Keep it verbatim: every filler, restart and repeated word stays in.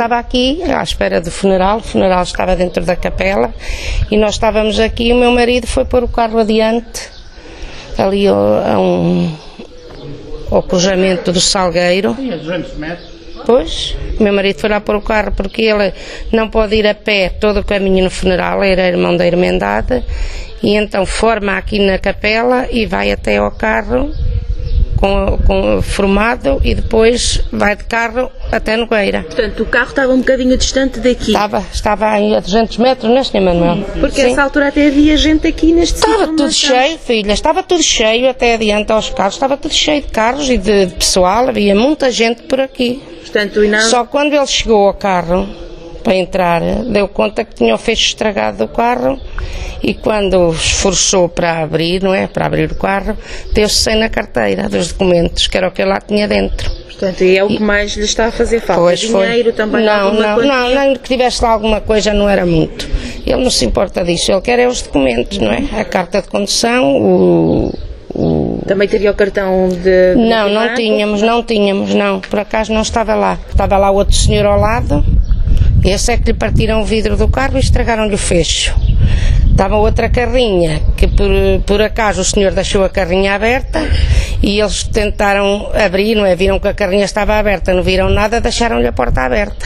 estava aqui à espera do funeral, o funeral estava dentro da capela e nós estávamos aqui e o meu marido foi pôr o carro adiante, ali a um, ao cruzamento do Salgueiro. Sim, a duzentos metros. Pois, o meu marido foi lá pôr o carro porque ele não pode ir a pé todo o caminho no funeral, era irmão da Irmandade, e então forma aqui na capela e vai até ao carro com, com, formado e depois vai de carro até Nogueira. Portanto, o carro estava um bocadinho distante daqui. Estava, estava aí a duzentos metros, não é, senhor Manuel? Porque Sim. Nessa altura até havia gente aqui neste sítio. Estava tudo cheio, filha, estava tudo cheio até adiante aos carros, estava tudo cheio de carros e de, de pessoal, havia muita gente por aqui. Portanto, e não... Só quando ele chegou ao carro para entrar, deu conta que tinha o fecho estragado do carro e quando esforçou para abrir, não é, para abrir o carro, deu-se sem na carteira dos documentos, que era o que ele lá tinha dentro. Portanto, e é o que mais lhe está a fazer falta? Pois Dinheiro foi. também? Não, não, quantia? não, nem que tivesse lá alguma coisa não era muito. Ele não se importa disso, ele quer é os documentos, não é? A carta de condução, o... o... Também teria o cartão de... Não, não tínhamos, não tínhamos, não. Por acaso não estava lá. Estava lá outro senhor ao lado, esse é que lhe partiram o vidro do carro e estragaram-lhe o fecho. Estava outra carrinha, que por, por acaso o senhor deixou a carrinha aberta e eles tentaram abrir, não é? Viram que a carrinha estava aberta, não viram nada, deixaram-lhe a porta aberta.